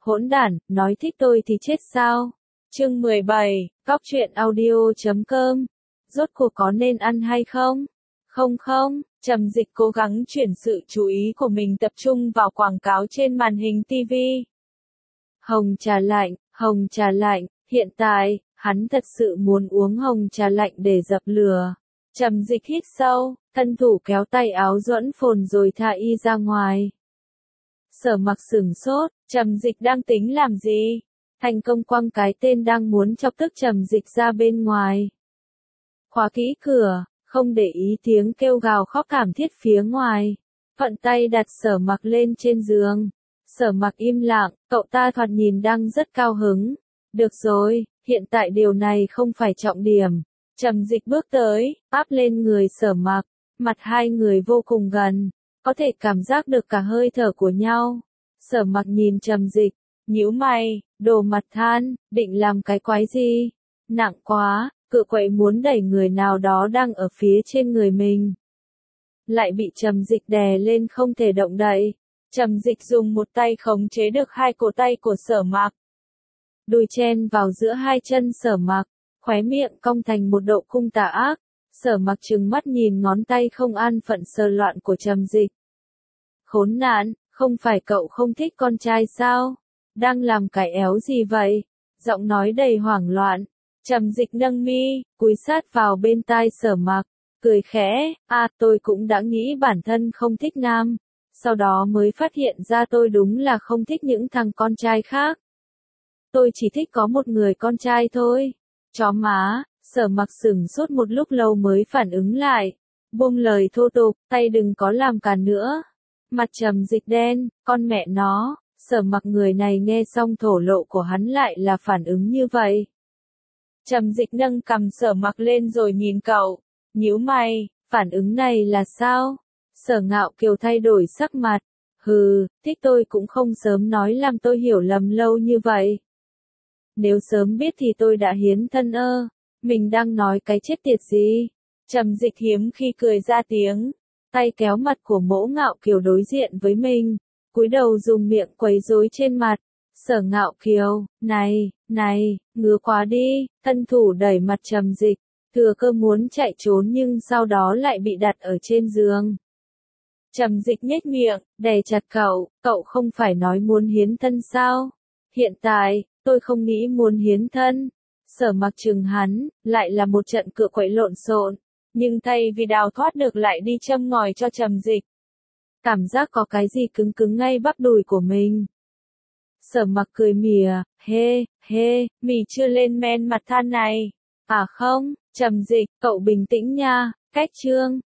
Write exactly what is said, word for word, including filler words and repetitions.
hỗn đản, nói thích tôi thì chết sao? Chương mười bảy, cóc truyện audio chấm com. Rốt cuộc có nên ăn hay không? Không không, Trầm Dịch cố gắng chuyển sự chú ý của mình tập trung vào quảng cáo trên màn hình ti vi. Hồng trà lạnh, hồng trà lạnh, hiện tại, hắn thật sự muốn uống hồng trà lạnh để dập lửa. Trầm Dịch hít sâu, thân thủ kéo tay áo Duẫn Phồn rồi thả y ra ngoài. Sở Mặc sửng sốt, Trầm Dịch đang tính làm gì? Thành công quăng cái tên đang muốn chọc tức Trầm Dịch ra bên ngoài. Khóa kỹ cửa, không để ý tiếng kêu gào khóc thảm thiết phía ngoài. Thuận tay đặt Sở Mặc lên trên giường. Sở Mặc im lặng, cậu ta thoạt nhìn đang rất cao hứng. Được rồi, hiện tại điều này không phải trọng điểm. Trầm Dịch bước tới, áp lên người Sở Mặc, mặt hai người vô cùng gần, có thể cảm giác được cả hơi thở của nhau. Sở Mặc nhìn Trầm Dịch, nhíu mày, đồ mặt than, định làm cái quái gì? Nặng quá, cự quậy muốn đẩy người nào đó đang ở phía trên người mình. Lại bị Trầm Dịch đè lên không thể động đậy. Trầm Dịch dùng một tay khống chế được hai cổ tay của Sở Mặc. Đùi chen vào giữa hai chân Sở Mặc, khóe miệng cong thành một độ cung tà ác. Sở Mặc trừng mắt nhìn ngón tay không an phận sờ loạn của Trầm Dịch. Khốn nạn, không phải cậu không thích con trai sao? Đang làm cái éo gì vậy? Giọng nói đầy hoảng loạn. Trầm Dịch nâng mi, cúi sát vào bên tai Sở Mặc, cười khẽ, à tôi cũng đã nghĩ bản thân không thích nam. Sau đó mới phát hiện ra tôi đúng là không thích những thằng con trai khác. Tôi chỉ thích có một người con trai thôi. Chó má, Sở Mặc sửng sốt một lúc lâu mới phản ứng lại. Buông lời thô tục, tay đừng có làm càn nữa. Mặt Trầm Dịch đen, con mẹ nó, Sở Mặc người này nghe xong thổ lộ của hắn lại là phản ứng như vậy. Trầm Dịch nâng cằm Sở Mặc lên rồi nhìn cậu, nhíu mày, phản ứng này là sao? Sở Ngạo Kiều thay đổi sắc mặt, hừ, thích tôi cũng không sớm nói làm tôi hiểu lầm lâu như vậy. Nếu sớm biết thì tôi đã hiến thân ơ, mình đang nói cái chết tiệt gì? Trầm Dịch hiếm khi cười ra tiếng, tay kéo mặt của Mỗ Ngạo Kiều đối diện với mình, cúi đầu dùng miệng quấy rối trên mặt. Sở Ngạo Kiều, này, này, ngứa quá đi, thân thủ đẩy mặt Trầm Dịch, thừa cơ muốn chạy trốn nhưng sau đó lại bị đặt ở trên giường. Trầm Dịch nhếch miệng, đè chặt cậu, cậu không phải nói muốn hiến thân sao? Hiện tại, tôi không nghĩ muốn hiến thân. Sở Mặc trừng hắn, lại là một trận cựa quậy lộn xộn, nhưng thay vì đào thoát được lại đi châm ngòi cho Trầm Dịch. Cảm giác có cái gì cứng cứng ngay bắp đùi của mình. Sở Mặc cười mỉa, hê, hê, mì chưa lên men mặt than này. À không, Trầm Dịch, cậu bình tĩnh nha, cách chương.